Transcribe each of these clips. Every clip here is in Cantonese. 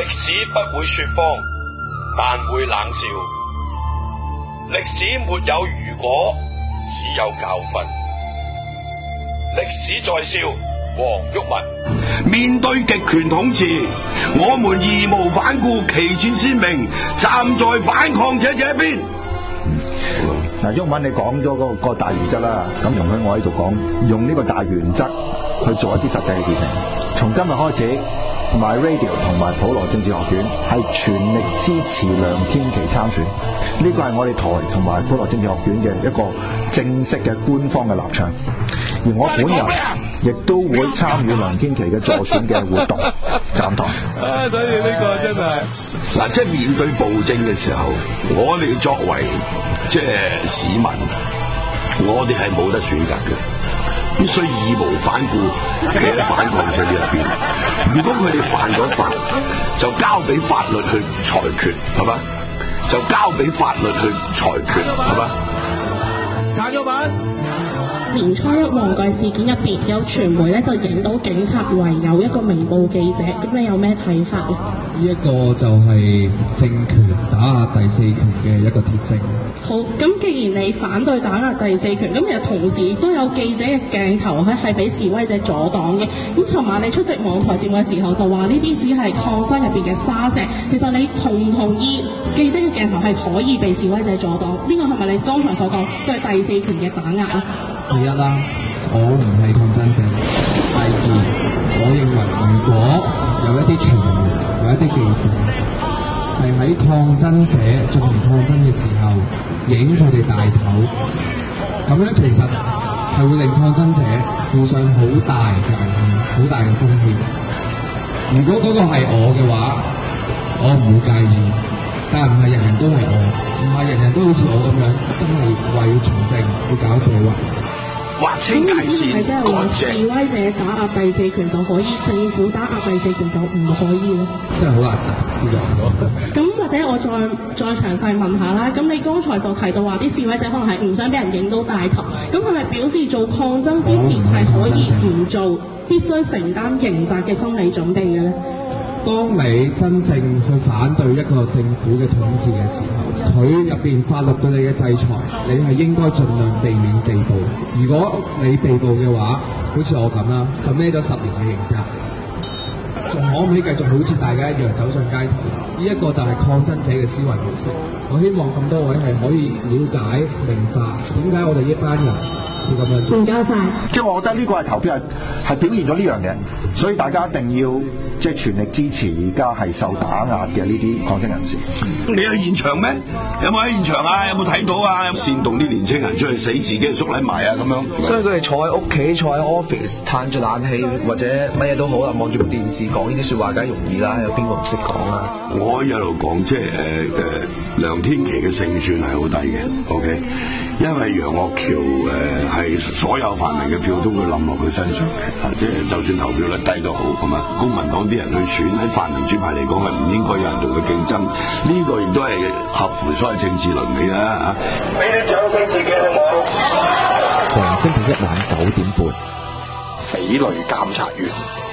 史不會說謊，但會冷笑。歷史沒有如果，只有教訓。歷史在笑，黃毓民。面對極權統治，我們義無反顧，旗幟鮮明，站在反抗者這邊。 嗱，毓民你講咗個大原則啦，咁容許我喺度講，用呢個大原則去做一啲實際嘅事情。從今日開始，MyRadio 同埋普羅政治學院係全力支持梁天琦參選，呢個係我哋台同埋普羅政治學院嘅一個正式嘅官方嘅立場。而我本人亦都會參與梁天琦嘅助選嘅活動，站台。 所以呢個真係嗱，即係面對暴政嘅時候，我哋作為即係市民，我哋係冇得選擇嘅，必須義無反顧企喺反抗者呢一邊。如果佢哋犯咗法，就交俾法律去裁決，係嘛？就交俾法律去裁決，係嘛？ 撐咗版。 年初一旺角事件入邊，有傳媒咧就影到警察圍有一個明報記者，咁你有咩睇法咧？ 呢一個就係政權打壓第四權嘅一個鐵證。 好，咁既然你反對打壓第四權，咁其實同時都有記者嘅鏡頭係俾示威者阻擋嘅。咁尋晚你出席網台節目嘅時候就話呢啲只係抗爭入邊嘅沙石，其實你同唔同意記者嘅鏡頭係可以被示威者阻擋？呢個係咪你剛才所講對第四權嘅打壓啊？ 第一啦，我唔係抗爭者。第二，我認為如果有一啲傳媒、有一啲記者係喺抗爭者進行抗爭嘅時候影佢哋大頭，咁樣其實係會令抗爭者負上好大嘅危險、好大嘅風險。如果嗰個係我嘅話，我唔會介意，但係唔係人人都係我，唔係人人都好似我咁樣，真係為要從政、要搞社會。 劃清界線， 係即係話示威者打壓第四權就可以，政府打壓第四權就唔可以咧？ 真係好難答呢個。 咁或者我再詳細問下啦。咁你剛才就提到話啲示威者可能係唔想俾人影到大頭，咁係咪表示做抗爭之前係可以唔做，必須承擔刑責嘅心理準備嘅咧？ 當你真正去反對一個政府嘅統治嘅時候，佢入邊法律對你嘅制裁，你係應該盡量避免被捕。如果你被捕嘅話，好似我咁啦，就孭咗10年嘅刑責，仲可唔可以繼續好似大家一樣走上街頭？呢一個就係抗爭者嘅思維模式。我希望咁多位係可以了解明白點解我哋呢班人要咁樣做。 唔該晒。 即係我覺得呢個係投票係表現咗呢樣嘢，所以大家一定要即係全力支持而家係受打壓嘅呢啲抗爭人士。 你去現場咩？有冇喺現場啊？有冇睇到啊？有煽動啲年青人出去死自己縮喺埋啊咁樣。 所以佢哋坐喺屋企、坐喺 office， 嘆住冷氣或者乜嘢都好啦，望住部電視講呢啲説話梗係容易啦，有邊個唔識講啊？ 我一路講即係梁天琦嘅勝算係好低嘅 ，OK， 因為楊岳橋係所有泛民嘅票都會冧落佢身上嘅，即係就算投票率低都好，係嘛？公民黨啲人去選喺泛民主派嚟講係唔應該有人同佢競爭，呢個亦都係合乎所謂政治倫理啦嚇。俾啲掌聲自己好唔好？ 逢星期一晚9點半， 匪類監察員。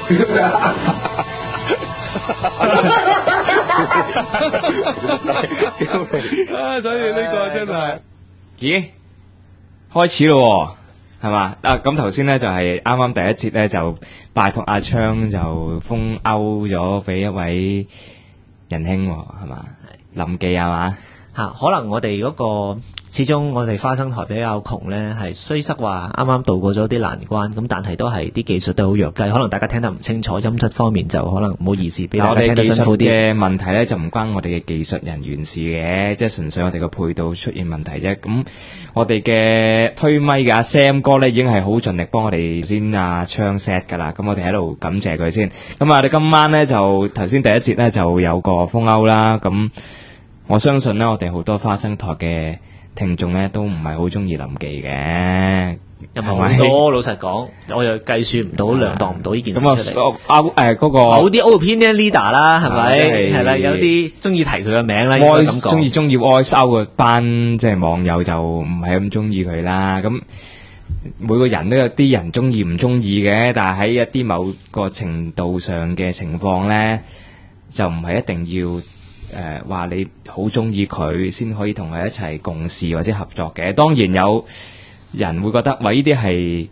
所以呢個真係， 咦，開始咯，係嘛？咁頭先咧就係啱啱第一節咧就拜託阿昌就封歐咗俾一位仁兄，係嘛？林記係嘛？ 可能我哋嗰個始終我哋花生台比較窮呢，係雖則話啱啱渡過咗啲難關，咁但係都係啲技術都好弱雞，可能大家聽得唔清楚，音質方面就可能唔好意思俾大家聽得辛苦啲。 嘅問題呢，就唔關我哋嘅技術人員事嘅，即係純粹我哋個配套出現問題啫。咁我哋嘅推咪嘅阿 Sam 哥呢，已經係好盡力幫我哋先阿昌 set 噶啦，咁我哋喺度感謝佢先。咁我哋今晚呢，就頭先第一節呢，就有個封歐啦，咁我相信呢，我哋好多花生台嘅聽眾咧都唔係好中意林記嘅， 又唔係好多。老實講，我又計算唔到、量度唔到呢件事出嚟。 咁嗰個某啲 opinion leader 啦，係咪？係啦，有啲中意提佢嘅名啦，應該咁講。 中意愛收嘅班即係網友就唔係咁中意佢啦。咁每個人都有啲人中意唔中意嘅，但係喺一啲某個程度上嘅情況咧， 就唔係一定要話你好中意佢先可以同佢一齊共事或者合作嘅。當然有人會覺得，喂，呢啲係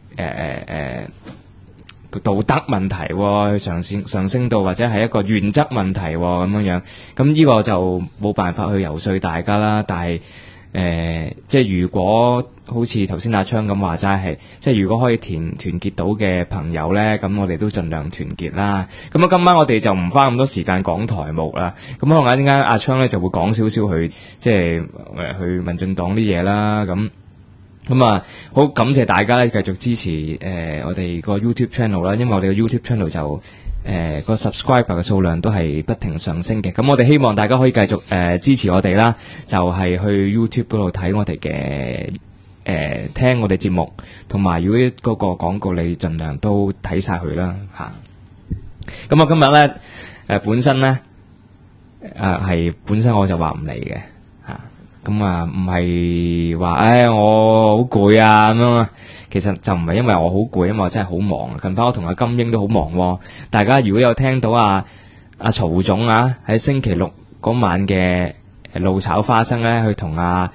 道德問題喎，上升到或者係一個原則問題喎，咁樣。咁呢個就冇辦法去游說大家啦。但係即係如果好似頭先阿昌咁話齋係，即係如果可以團結到嘅朋友呢，咁我哋都盡量團結啦。咁啊，今晚我哋就唔花咁多時間講台目啦。咁可能一陣間阿昌呢就會講少少去即係去民進黨啲嘢啦。咁啊，好感謝大家咧，繼續支持我哋個 YouTube channel 啦，因為我哋個 YouTube channel 就個 subscriber 嘅數量都係不停上升嘅。咁我哋希望大家可以繼續支持我哋啦，就係去 YouTube 嗰度睇我哋嘅聽我哋節目，同埋如果嗰個廣告你盡量都睇晒佢啦嚇。咁我今日咧本身咧本身我就話唔嚟嘅。咁啊，唔係話我好攰啊咁樣啊，其實就唔係因為我好攰，因為我真係好忙。近排我同阿金英都好忙喎。大家如果有聽到阿曹總啊喺星期六嗰晚嘅怒炒花生咧，去同阿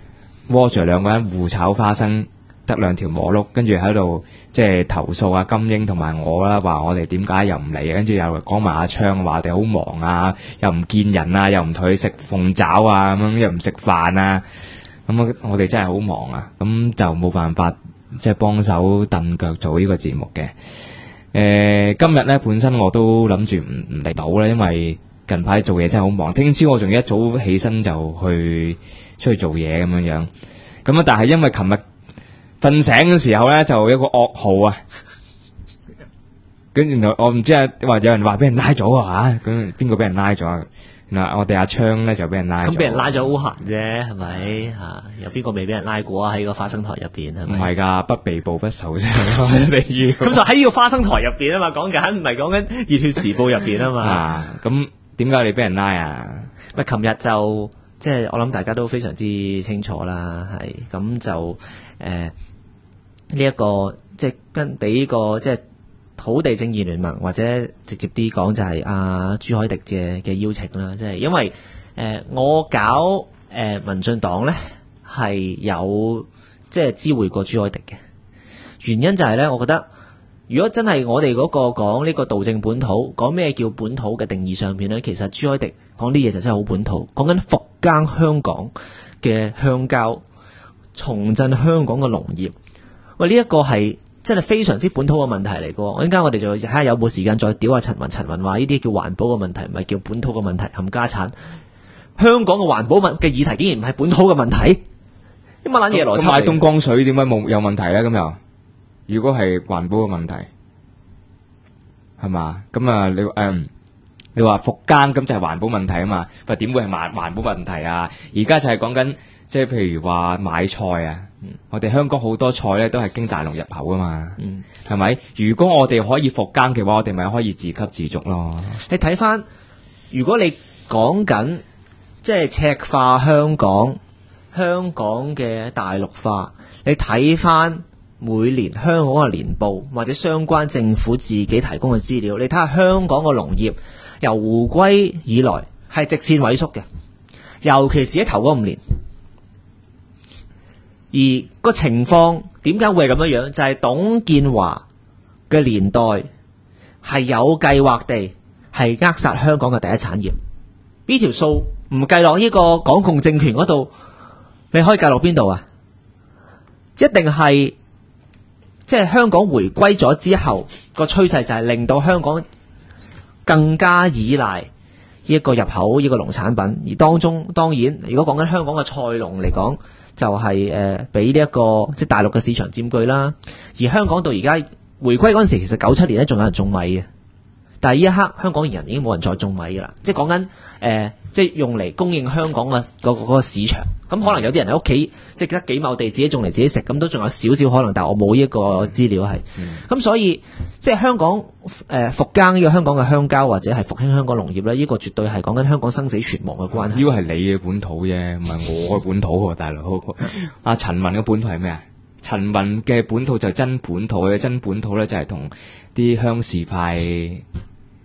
Roger 兩個人互炒花生，得兩條磨碌，跟住喺度即係投訴阿金英同埋我啦，話我哋點解又唔嚟，跟住又講埋阿昌話我哋好忙啊，又唔見人啊，又唔同佢食鳳爪啊，咁樣又唔食飯啊，咁我哋真係好忙啊，咁就冇辦法即係幫手蹬腳做呢個節目嘅。今日咧本身我都諗住唔嚟到啦，因為近排做嘢真係好忙，聽朝我仲一早起身就去出去做嘢咁樣，咁啊但係因為琴日瞓醒嘅時候咧，就一個噩耗啊！跟住我唔知話有人話俾人拉咗啊嚇，咁邊個俾人拉咗啊？嗱，我哋阿昌咧就俾人拉咗。咁俾人拉咗好閒啫，係咪嚇？有邊個未俾人拉過啊？喺個花生台入邊係咪？唔係㗎，不被捕不受傷。咁就喺呢個花生台入邊啊嘛，講緊唔係講緊《熱血時報》入邊啊嘛。咁點解你俾人拉啊？咪琴日就即係我諗大家都非常之清楚啦，係咁就呢一個即係跟俾呢個即係土地正義聯盟，或者直接啲講就係阿朱凱迪嘅邀請啦，即係因為我搞民進黨咧係有即係知會過朱凱迪嘅原因就係咧，我覺得如果真係我哋嗰個講呢個道正本土，講咩叫本土嘅定義上邊咧，其實朱凱迪講啲嘢就真係好本土，講緊復耕香港嘅鄉郊，重振香港嘅農業。喂，呢一個係真係非常之本土嘅問題嚟嘅。一陣間我哋就睇下有冇時間再屌下陳雲。陳雲話呢啲叫環保嘅問題，唔係叫本土嘅問題，冚家產。香港嘅環保嘅議題竟然唔係本土嘅問題，啲乜撚嘢邏輯？咁買東江水點解冇有問題咧？咁又如果係環保嘅問題，係嘛？咁啊你話復耕咁就係環保問題啊嘛？但點會係環保問題啊？而家就係講緊即係譬如話買菜啊。我哋香港好多菜咧都係經大陸入口啊嘛，係咪？如果我哋可以復耕嘅話，我哋咪可以自給自足咯。你睇翻，如果你講緊即係赤化香港嘅大陸化，你睇翻每年香港嘅年報或者相關政府自己提供嘅資料，你睇下香港嘅農業由回歸以來係直線萎縮嘅，尤其是喺頭嗰5年。而個情況點解會係咁樣樣？就係董建華嘅年代係有計劃地係扼殺香港嘅第一產業。呢條數唔計落呢個港共政權嗰度，你可以計落邊度啊？一定係即係香港回歸咗之後，個趨勢就係令到香港更加依賴呢一個入口呢個農產品。而當中當然，如果講緊香港嘅菜農嚟講，就係俾呢一個即係大陸嘅市場佔據啦。而香港到而家回歸嗰陣時，其實97年咧仲有人種米嘅，但係呢一刻香港人已經冇人再種米噶啦。即係講緊即係用嚟供應香港嘅嗰個市場。咁可能有啲人喺屋企即係得幾畝地自己種嚟自己食，咁都仲有少少可能，但係我冇呢一個資料係。咁所以即係香港復耕呢個香港嘅鄉郊，或者係復興香港農業咧，呢個絕對係講緊香港生死存亡嘅關係。呢個係你嘅本土啫，唔係我嘅本土喎，大佬。阿陳雲嘅本土係咩啊？陳雲嘅本土就真本土嘅，真本土咧就係同啲鄉事派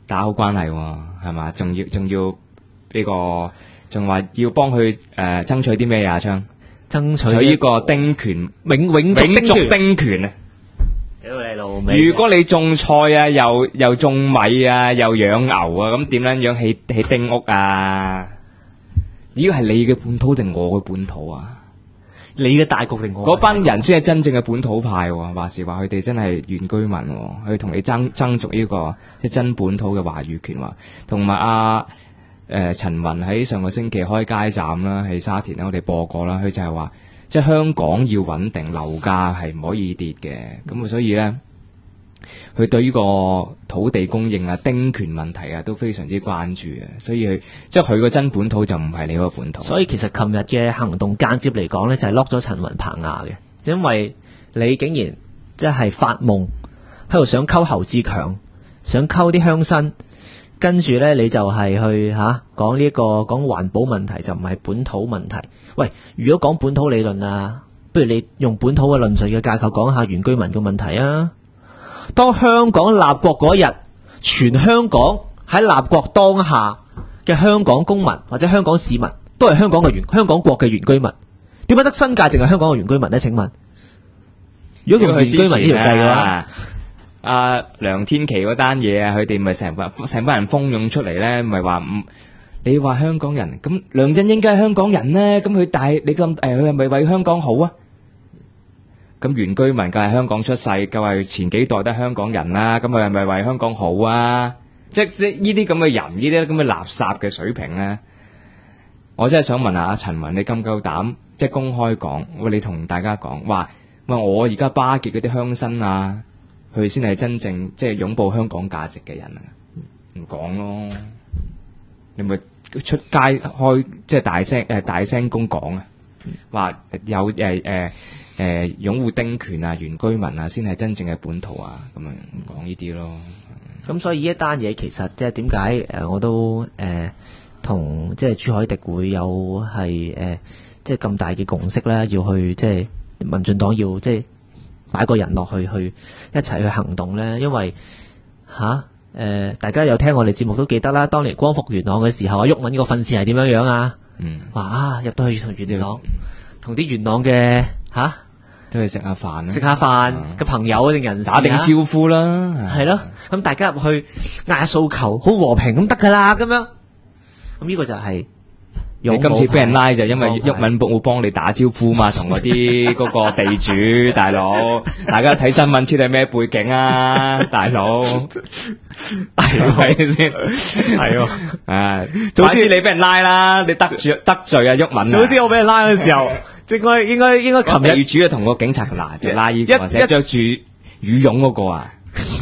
打好關係喎，係嘛？仲要呢個，仲話要幫佢爭取啲咩呀？昌爭取呢個丁權永續丁權啊！ 屌你老味！ 如果你種菜啊，又種米啊，又養牛啊，咁點樣起丁屋啊？呢個係你嘅本土定我嘅本土啊？ 你嘅大局定我嗰班人先係真正嘅本土派喎，話時話佢哋真係原居民喎，佢同你爭逐呢個即係真本土嘅話語權喎，同埋陳雲喺上個星期開街站啦，喺沙田咧，我哋播過啦，佢就係話即係香港要穩定，樓價係唔可以跌嘅，咁所以咧，佢對呢個土地供應啊、丁權問題啊都非常之關注嘅，所以佢個真本土就唔係你嗰個本土。 所以其實琴日嘅行動間接嚟講咧，就係落咗陳雲棚牙嘅，因為你竟然即係發夢喺度想溝侯志強，想溝啲鄉紳。跟住呢，你就係去講呢個講環保問題，就唔係本土問題。喂，如果講本土理論啊，不如你用本土嘅論述嘅架構講下原居民嘅問題啊。當香港立國嗰日，全香港喺立國當下嘅香港公民或者香港市民都係香港國嘅原居民，點解得新界淨係香港嘅原居民呢？請問，如果用原居民呢條計嘅話？ 梁天琦嗰單嘢啊，佢哋咪成班人蜂擁出嚟咧，咪話你話香港人咁，梁振英梗係香港人咧，咁佢你咁佢係咪為香港好啊？咁原居民梗係香港出世，梗係前幾代都係香港人啦，咁佢係咪為香港好啊？即呢啲咁嘅人，呢啲咁嘅垃圾嘅水平咧，我真係想問下阿陳雲，你咁夠膽即係公開講，你同大家講話，我而家巴結嗰啲鄉紳啊！佢先係真正即係擁抱香港價值嘅人啊！唔講咯，你咪出街開即係大聲公講啊！話有擁護丁權啊、原居民啊，先係真正嘅本土啊！咁啊唔講呢啲咯。 咁所以呢一單嘢其實即係點解我都同即係朱凱廸會有係即係咁大嘅共識咧，要去即係民進黨要即係。擺個人落去一齊去行動呢？因為大家有聽我哋節目都記得啦，當年光復元朗嘅時候，毓民個訓示係點樣啊？話入到去同元朗，同啲元朗嘅都去食下飯， 嘅朋友定人打定招呼啦， 係咯。咁大家入去嗌下訴求，好和平咁得噶啦，咁樣。咁呢個就係。 你今次俾人拉就因為毓民冇幫你打招呼嘛，同嗰啲嗰個地主大佬，大家睇新聞知道咩背景啊，大佬係咪先？係早知你俾人拉啦，你得罪啊毓民。 早知我俾人拉嘅時候，應該琴日地主啊同個警察就拉呢個，或者着住羽絨嗰個啊。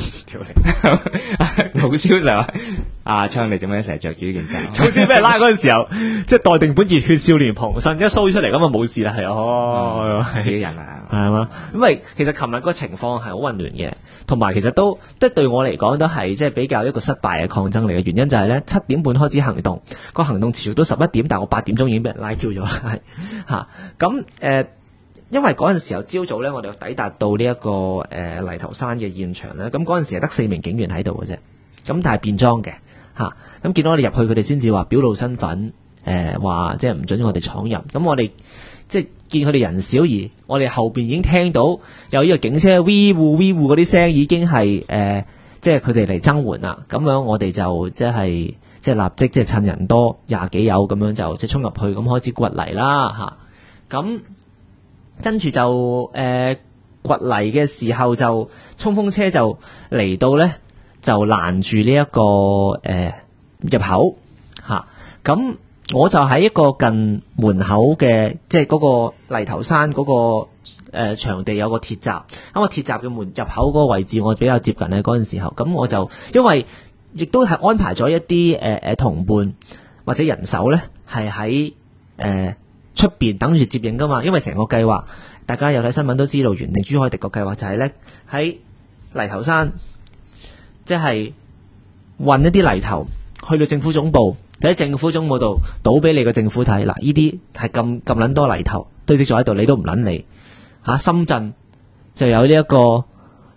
老蕭就話：阿昌你做咩成日着住呢件衫？ 早知俾人拉嗰陣時候，即係待定本熱血少年旁身，一 show 出嚟咁啊冇事啦，係自己人啊， 係嘛？因為其實琴日個情況係好混亂嘅，同埋其實都即係對我嚟講都係即係比較一個失敗嘅抗爭嚟嘅。原因就係咧7點半開始行動，個行動持續到11點，但係我8點鐘已經俾人拉 Q 咗，係嚇咁因為嗰陣時候朝早咧，我哋抵達到呢一個泥頭山嘅現場咧，咁嗰陣時係得4名警員喺度嘅啫，咁但係便裝嘅嚇，咁見到我哋入去，佢哋先至話表露身份，話即係唔准我哋闖入，咁我哋即係見佢哋人少，而我哋後邊已經聽到有呢個警車 V 呼嗰啲聲，已經係即係佢哋嚟增援啦，咁樣我哋就即係立即即係趁人多20幾友咁樣就即係衝入去，咁開始掘泥啦嚇，咁。跟住就掘泥嘅時候就衝鋒車就嚟到咧，就攔住呢一個入口嚇。咁我就喺一個近門口嘅，即係嗰個泥頭山嗰個場地有個鐵閘，咁個鐵閘嘅門入口嗰個位置我比較接近咧嗰陣時候，咁我就因為亦都係安排咗一啲同伴或者人手咧，係喺出邊等住接應噶嘛，因為成個計劃，大家有睇新聞都知道，原定朱凱廸個計劃就係咧喺泥頭山，即係運一啲泥頭去到政府總部，喺政府總部度倒俾你個政府睇。嗱，呢啲係咁撚多泥頭堆積咗喺度，你都唔撚理嚇。深圳就有呢一個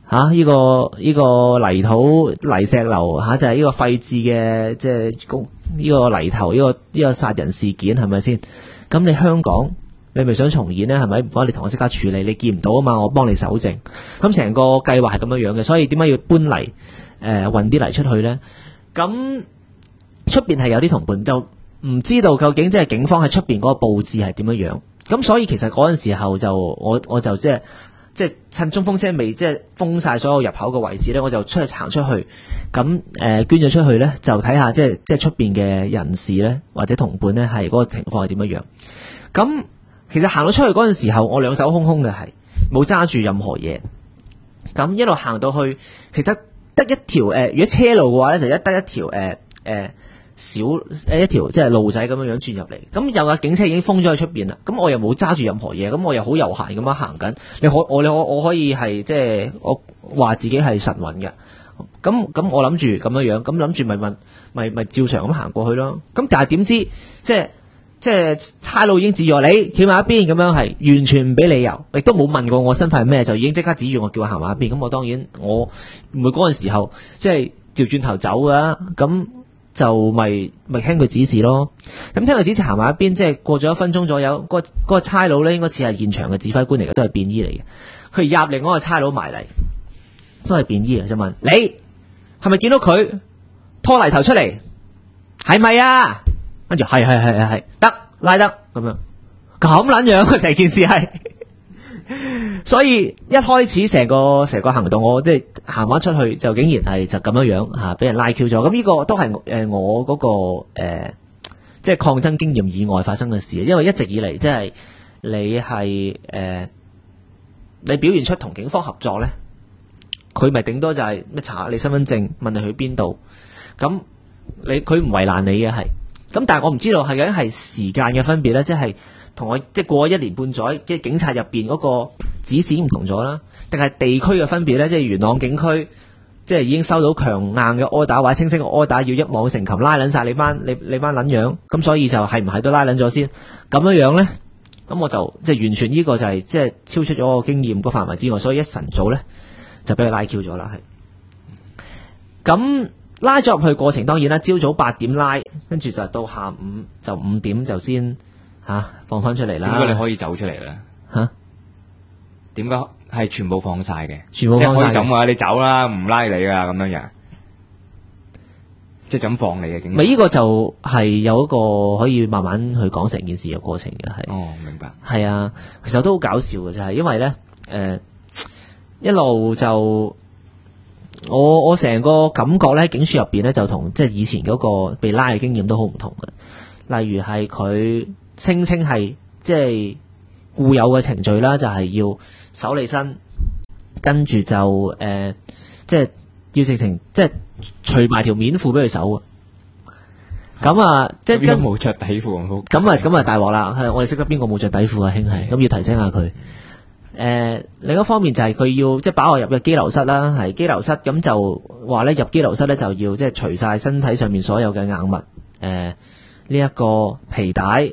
呢個泥土泥石流就係呢個廢置嘅即係呢個泥頭呢個殺人事件係咪先？咁你香港你咪想重演呢？係咪？唔該你同我即刻處理，你見唔到啊嘛，我幫你搜證。咁成個計劃係咁樣嘅，所以點解要搬泥運啲泥出去呢？咁出邊係有啲同伴就唔知道究竟即係警方喺出邊嗰個佈置係點樣。咁所以其實嗰陣時候就我就即係趁衝鋒車未即係封晒所有入口嘅位置咧，我就行出去，咁捐咗出去咧，就睇下即係出邊嘅人士咧或者同伴咧係嗰個情況係點樣。咁其實行到出去嗰陣時候，我兩手空空嘅，係冇揸住任何嘢。咁一路行到去，其實得一條如果車路嘅話咧，就得一條小一條即係路仔咁樣轉入嚟，咁有架警車已經封咗喺出邊啦。咁我又冇揸住任何嘢，咁我又好悠閒咁樣行緊。我可以係即係我話自己係神韻嘅。咁我諗住咁樣，咁諗住咪照常咁行過去咯。咁但係點知即係差佬已經指住我，你企埋一邊咁樣，係完全唔俾理由，亦都冇問過我身份係咩，就已經即刻指住我叫我行埋一邊。咁我當然我唔會嗰陣時候即係調轉頭走噶，咁。就咪聽佢指示咯，咁聽佢指示行埋一邊，即係過咗1分鐘左右，嗰個差佬咧應該似係現場嘅指揮官嚟嘅，都係便衣嚟嘅。佢入嚟嗰個差佬埋嚟，都係便衣嘅，就問你係咪見到佢拖泥頭出嚟？係咪啊？跟住係得拉得咁樣，咁撚樣嘅成件事係。所以一開始成個行動，我即係行翻出去就竟然係就咁樣吓，俾人拉 Q 咗。咁呢個都係我嗰個即係抗爭經驗以外發生嘅事。因為一直以嚟即係你係你表現出同警方合作咧，佢咪頂多就係咩查你身份證，問你去邊度。咁佢唔為難你嘅係。咁但係我唔知道係究竟係時間嘅分別咧，即係。同我即係過咗1年半載，即係警察入邊嗰個指示唔同咗啦，定係地區嘅分別咧？即係元朗警區，即係已經收到強硬嘅 order 或者清晰嘅 order，要一網成擒拉撚晒你班撚樣，咁所以就係唔係都拉撚咗先咁樣咧？咁我就即係完全呢個就係即係超出咗我經驗個範圍之外，所以一晨早咧就俾佢拉 Q 咗啦，係。咁拉咗入去過程當然啦，朝早8點拉，跟住就到下午就5點就先。放翻出嚟啦！ 點解你可以走出嚟咧？點解係全部放晒嘅？ 全部放晒， 即係可以咁話，你走啦，唔拉你噶咁樣樣，即係咁放你嘅警察。 咪呢個就係有一個可以慢慢去講成件事嘅過程嘅，係。 哦，明白。 係啊，其實都好搞笑嘅，就係因為咧，一路就我成個感覺咧，警署入邊咧就同即係以前嗰個被拉嘅經驗都好唔同嘅。例如係佢。聲稱係即係固有嘅程序啦，就係要搜你身，跟住就即係要直情即係除埋條面褲俾佢搜啊！咁啊，即係跟冇着底褲咁啊大鑊啦！係我哋識得邊個冇着底褲啊？兄係咁要提醒下佢。另一方面就係佢要即係把我入嘅羈留室啦，係羈留室咁就話咧入羈留室咧就要即係除晒身體上面所有嘅硬物，呢一個皮帶。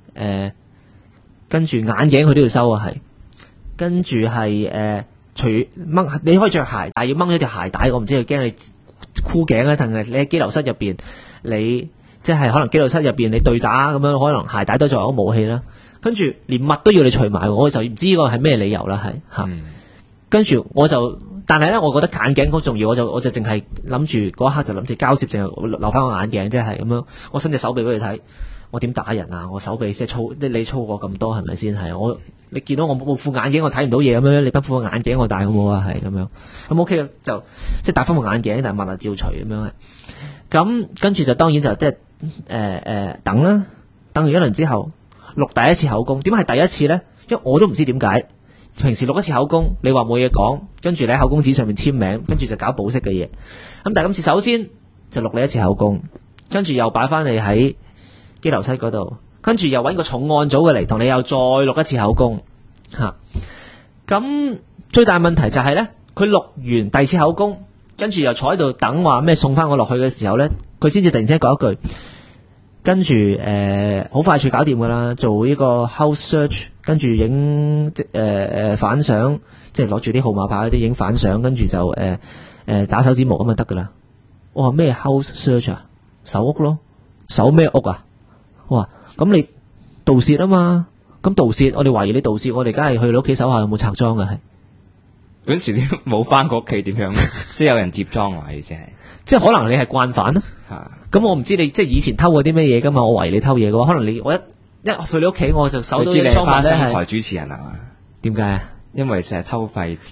跟住眼鏡佢都要收啊，係跟住係除掹你可以着鞋，但係要掹咗條鞋帶，我唔知佢驚你箍頸啊，定係你喺羈留室入邊，你即係可能羈留室入邊你對打咁樣，可能鞋帶都作為一個武器啦。跟住連襪都要你除埋，我就唔知個係咩理由啦，係吓。跟住我就，但係咧，我覺得眼鏡好重要，我就淨係諗住嗰一刻就諗住交涉，淨係留翻個眼鏡，即係咁樣，我伸隻手臂俾佢睇。我點打人啊？我手臂即係粗，你粗過咁多係咪先？係你見到我冇副眼鏡，我睇唔到嘢咁樣，你不副眼鏡我戴好冇啊？係咁樣咁 OK 就即係戴翻副眼鏡，但係襪照除咁樣。咁跟住就當然就即係等啦，等完一輪之後錄第一次口供。點解係第一次咧？因為我都唔知點解。平時錄一次口供，你話冇嘢講，跟住你喺口供紙上面簽名，跟住就搞保釋嘅嘢。咁但係今次首先就錄你一次口供，跟住又擺翻你喺羈留室嗰度，跟住又揾個重案組嘅嚟同你又再錄一次口供吓。咁最大問題就係咧，佢錄完第二次口供，跟住又坐喺度等話咩送翻我落去嘅時候咧，佢先至突然之間講一句，跟住好快脆搞掂噶啦，做呢個 house search，跟住影反相， 即係攞住啲號碼牌嗰啲影反相，跟住就打手指模咁就得噶啦。我話咩 house search 啊，搜屋咯，搜咩屋啊？我話咁你盜竊啊嘛，咁盜竊我哋懷疑你盜竊，我哋梗係去你屋企搜下有冇拆裝嘅係。 嗰時啲冇翻過屋企點樣？即係有人接裝啊，意思係。 即係可能你係慣犯咯。咁我唔知你即係以前偷過啲咩嘢噶嘛？我懷疑你偷嘢嘅話，可能我一去你屋企我就搜到啲贓物咧。 你係台主持人啊嘛？ 點解啊？ 因為成日偷廢。 你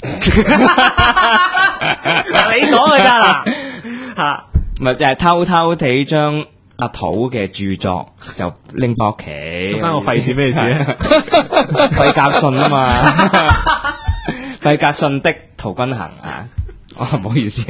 講嘅咋啦？吓， 唔係就係偷地將阿土嘅著作就拎翻屋企。 關我廢字咩事啊？ 費格遜啊嘛，費格遜的陶君行啊，唔好意思。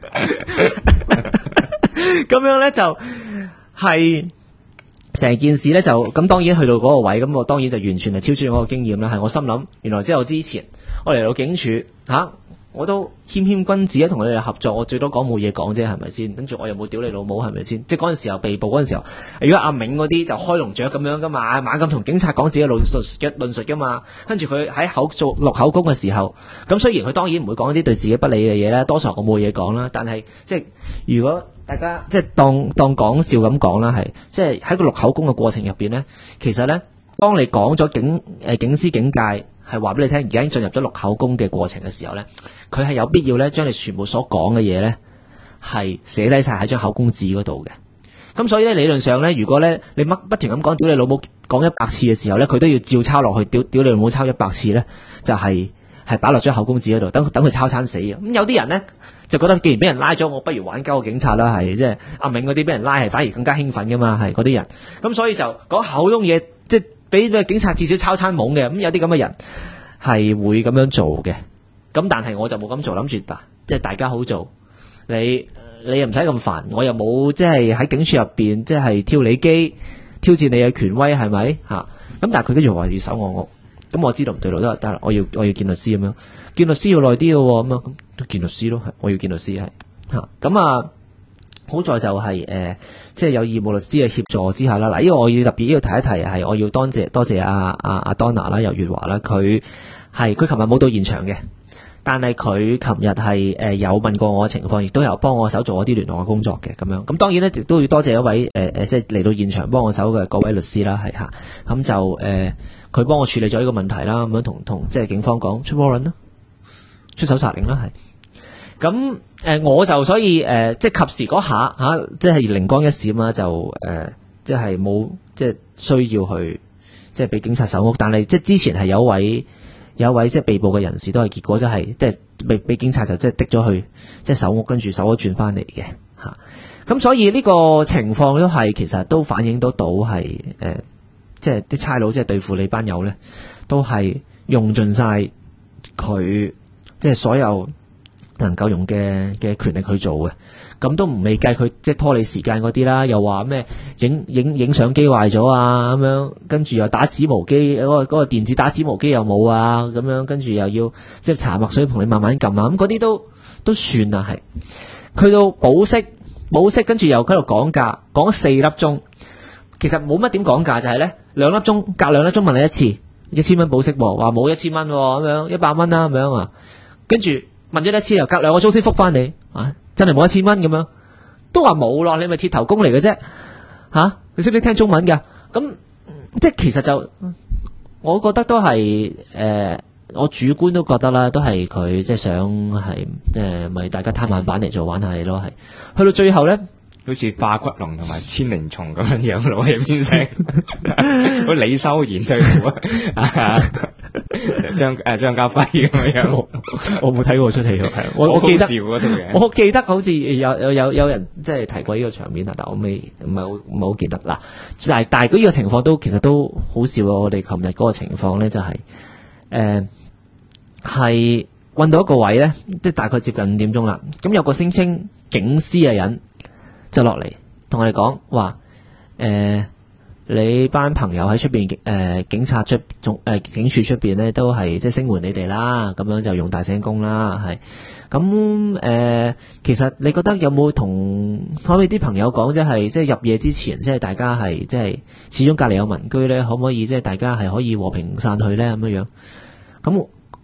咁樣咧就係成件事咧就咁，當然去到嗰個位，咁我當然就完全係超出我個經驗啦。係我心諗，原來之後之前我嚟到警署我都謙謙君子啊，同佢哋合作，我最多講冇嘢講啫，係咪先？跟住我又冇屌你老母，係咪先？即係嗰陣時候被捕嗰陣時候，如果阿銘嗰啲就開籠雀咁樣噶嘛，猛咁同警察講自己論述噶嘛，跟住佢喺錄口供嘅時候，咁雖然佢當然唔會講一啲對自己不利嘅嘢啦，多數我冇嘢講啦，但係即係如果大家即係當講笑咁講啦，係即係喺個錄口供嘅過程入邊呢，其實呢，當你講咗警司警戒係話俾你聽，而家已經進入咗錄口供嘅過程嘅時候呢，佢係有必要呢將你全部所講嘅嘢呢係寫低晒喺張口供紙嗰度嘅。咁所以呢，理論上呢，如果呢你不斷咁講屌你老母講100次嘅時候呢，佢都要照抄落去，屌你老母抄100次呢，就係擺落張口供紙嗰度，等佢抄餐死啊！咁有啲人呢，就覺得既然俾人拉咗，我不如玩鳩個警察啦，係即係阿銘嗰啲俾人拉係反而更加興奮噶嘛，係嗰啲人。咁所以就講口中嘢，即係俾警察至少抄餐懵嘅。咁有啲咁嘅人係會咁樣做嘅。咁但係我就冇咁做，諗住即係大家好做，你又唔使咁煩，我又冇即係喺警署入邊即係挑你機，挑戰你嘅權威係咪吓？咁但係佢跟住話要搜我屋。咁我知道唔對路都得啦，我要見律師咁樣，見律師要耐啲嘅喎，咁樣咁都見律師咯，係我要見律師係嚇。咁好在就係即係有義務律師嘅協助之下啦。嗱，呢個我要特別要提一提係，我要多謝阿 Donna 啦，游月華啦，佢琴日冇到現場嘅，但係佢琴日係有問過我嘅情況，亦都有幫我手做一啲聯絡嘅工作嘅咁樣。咁當然咧，亦都要多謝一位即係嚟到現場幫我手嘅各位律師啦，係嚇。咁就佢幫我處理咗呢個問題啦，咁樣同即係警方講出 warrant 啦，出手殺令啦，係。咁我就所以即係及時嗰下即係靈光一閃啦，就即係冇即係需要去即係俾警察搜屋，但係即係之前係有一位即係被捕嘅人士都係結果就係即係俾警察就即係滴咗去即係搜屋，跟住搜咗轉翻嚟嘅嚇。咁所以呢個情況都係其實都反映得到係即係啲差佬即係對付你班友咧，都係用盡晒佢即係所有能夠用嘅權力去做嘅。咁都唔未計佢即係拖你時間嗰啲啦，又話咩影相機壞咗啊咁樣，跟住又打指模機嗰個電子打指模機又冇啊咁樣，跟住又要即係搽墨水同你慢慢撳啊，咁嗰啲都算啦，係去到保釋，跟住又喺度講價，講4粒鐘，其實冇乜點講價，就係咧2粒鐘，隔2粒鐘問你一次，1000蚊保釋喎，話冇1000蚊咁樣，100蚊啦咁樣啊，跟住問咗一次又隔2個鐘先覆翻你啊。真係冇1000蚊咁樣，都話冇咯，你咪鐵頭功嚟嘅啫吓？你識唔識聽中文噶？咁即係其實就，我覺得都係我主觀都覺得啦，都係佢即係想係咪大家貪慢版嚟做玩下你咯，係去到最後咧， 好似化骨龍同埋千靈蟲咁樣樣攞起邊聲，好李修賢對付張家輝咁樣。 我冇睇過出戲喎，係我記得好似有人即係提過呢個場面啊，但我唔係好記得嗱。但係呢個情況都其實都好笑啊！我哋琴日嗰個情況咧就係係搵到一個位咧，即係大概接近5點鐘啦。咁有個聲稱警司嘅人就落嚟同我哋講話你班朋友喺出邊警察警署出邊咧都係即係聲援你哋啦，咁樣就用大聲公啦，係咁其實你覺得有冇同可唔可以啲朋友講，即係入夜之前，即係大家係即係始終隔離有民居咧，可唔可以即係大家係可以和平散去咧咁樣樣？咁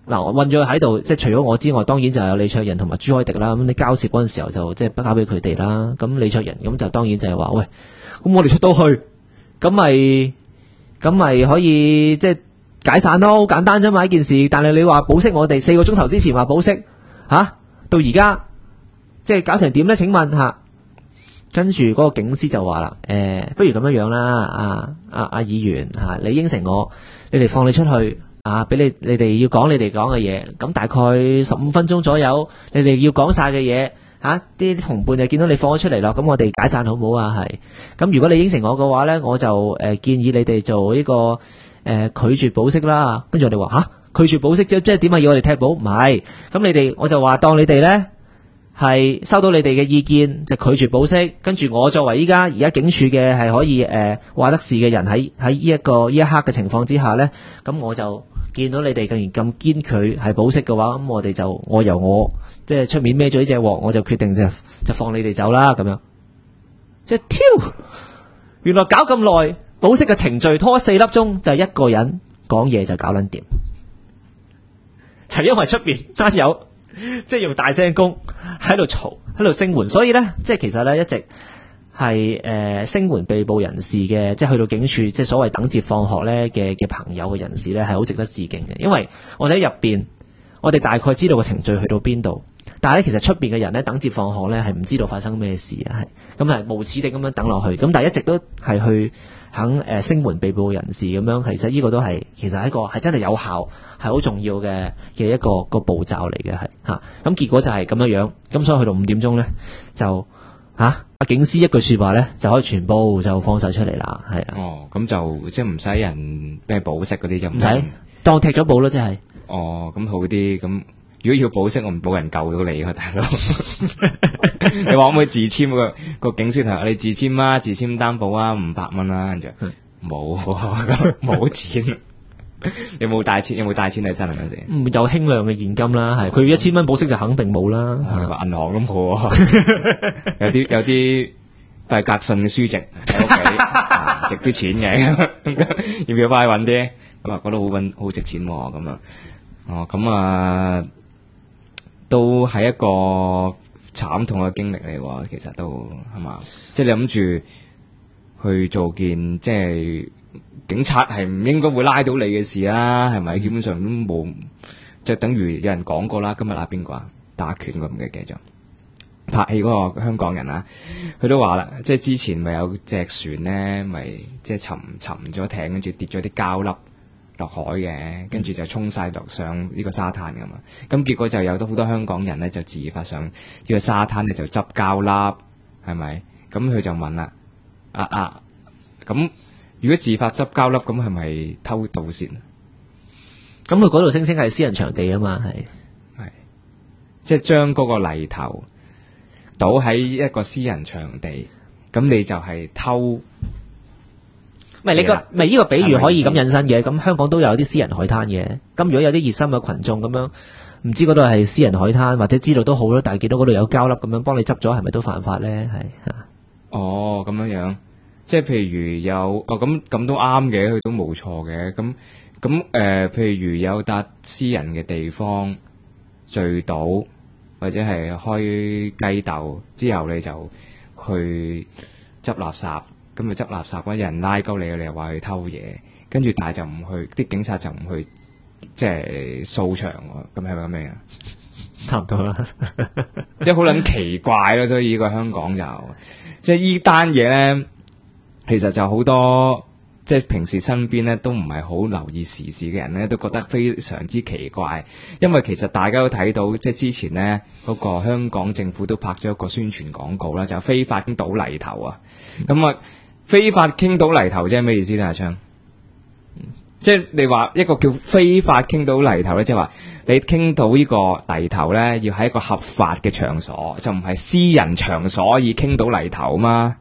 嗱，我韞咗喺度，即係除咗我之外，當然就有李卓人同埋朱凱迪啦。咁你交涉嗰陣時候就即係不交俾佢哋啦。咁李卓人咁就當然就係話，喂，咁我哋出到去，咁咪可以即係解散咯，好簡單啫嘛一件事。但係你話保釋我哋4個鐘頭之前話保釋，到而家即係搞成點咧？請問吓，跟住嗰個警司就話啦，不如咁樣啦，阿議員吓，你應承我，你哋放你出去。俾你哋要講你哋講嘅嘢，咁大概15分鐘左右，你哋要講晒嘅嘢，啲同伴就見到你放咗出嚟咯，咁我哋解散好唔好啊？係，咁如果你應承我嘅話呢，我就建議你哋做呢個拒絕保釋啦。跟住我哋話拒絕保釋即係點啊？要我哋踢保？唔係，咁我就話當你哋呢係收到你哋嘅意見就拒絕保釋，跟住我作為而家警署嘅係可以話得事嘅人喺呢一刻嘅情況之下呢，咁我就見到你哋竟然咁堅拒係保釋嘅話，咁我由我即係出面孭咗呢隻鑊，我就決定就放你哋走啦咁樣。即係挑，原來搞咁耐保釋嘅程序拖4粒鐘，就係一個人講嘢就搞撚掂，就因為出邊單友即係用大聲公喺度嘈喺度聲援，所以呢，即係其實呢，一直係聲援被捕人士嘅，即係去到警署，即係所謂等接放學呢嘅朋友嘅人士呢，係好值得致敬嘅。因為我哋喺入邊，我哋大概知道個程序去到邊度，但係咧其實出邊嘅人呢，等接放學呢，係唔知道發生咩事啊，係咁係無恥地咁樣等落去，咁但係一直都係去肯聲援被捕人士咁樣，其實呢個都係其實係一個係真係有效係好重要嘅一個步驟嚟嘅，係嚇。咁結果就係咁樣，咁所以去到5點鐘呢，就阿警司一句說話咧，就可以全部就放晒出嚟啦，係啊。 哦，咁就即係唔使人咩保釋嗰啲就唔使，當踢咗保咯，即係。 哦，咁好啲。咁如果要保釋，我唔保人救到你啊，大佬。你話可唔可以自簽個警司同你自簽啊？自簽擔保啊，500蚊啦，跟住冇錢。有冇帶錢？有冇帶錢喺身嗰陣時？ 有輕量嘅現金啦，係佢1000蚊保釋就肯定冇啦。 銀行都冇，有啲費格遜嘅書籍喺屋企，值啲錢嘅，要唔要翻去揾啲？咁啊，覺得好值錢喎，咁啊，咁啊，都係一個慘痛嘅經歷嚟喎，其實都係嘛，即係你諗住去做件即係。警察係唔應該會拉到你嘅事啦，係咪？基本上都冇，即係等於有人講過啦。今日邊個打拳個唔記得咗，拍戲嗰個香港人啊，佢都話啦，即係之前咪有隻船咧，咪即係沉咗艇，跟住跌咗啲膠粒落海嘅，跟住就沖晒落上呢個沙灘噶嘛。咁結果就有好多香港人咧就自發上呢個沙灘咧就執膠粒，係咪？咁佢就問啦，咁。如果自發執膠粒，咁係咪偷渡先？ 咁佢嗰度聲稱係私人場地啊嘛，係， 即係將嗰個泥頭倒喺一個私人場地，咁你就係偷。唔係呢個比喻可以咁引申嘅，咁香港都有啲私人海灘嘅，咁如果有啲熱心嘅群眾咁樣，唔知嗰度係私人海灘，或者知道都好啦，但係見到嗰度有膠粒咁樣幫你執咗，係咪都犯法咧？係哦，咁樣。即係譬如有咁都啱嘅，佢都冇錯嘅。咁譬如有笪私人嘅地方聚賭或者係開雞竇之後，你就去執垃圾，咁啊執垃圾嗰啲人拉鳩你，你又話去偷嘢，跟住但係就唔去，啲警察就唔去即係掃場喎。咁係咪咁樣啊？ 差唔多啦， 即係好撚奇怪咯。所以呢個香港就即係呢單嘢咧。其實就好多即係平時身邊咧都唔係好留意時事嘅人咧，都覺得非常之奇怪。因為其實大家都睇到，即係之前呢嗰個香港政府都拍咗一個宣傳廣告啦，就非法傾倒泥頭啊。咁非法傾倒泥頭即係咩意思咧？阿昌，即係你話一個叫非法傾倒泥頭咧，即係話你傾到呢個泥頭咧，要喺一個合法嘅場所，就唔係私人場所以傾倒泥頭嘛。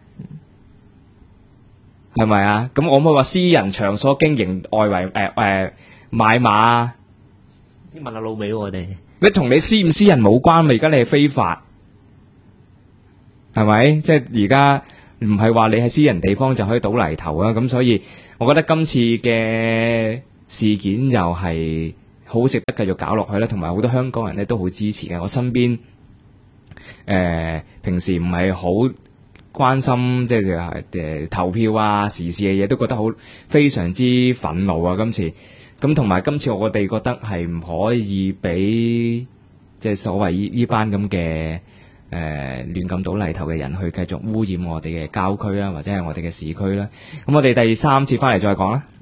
係咪啊？咁我唔可以話私人場所經營外圍買馬。 問下老味我哋， 你同你私唔私人冇關，而家你係非法，係咪？即係而家唔係話你喺私人地方就可以倒泥頭啊！咁所以我覺得今次嘅事件又係好值得繼續搞落去啦，同埋好多香港人咧都好支持嘅。我身邊平時唔係好關心即係投票啊時事嘅嘢，都覺得非常之憤怒啊！今次咁同埋今次我哋覺得係唔可以俾即係所謂呢班咁嘅亂咁倒泥頭嘅人去繼續污染我哋嘅郊區啦，或者係我哋嘅市區啦。咁我哋第3次翻嚟再講啦。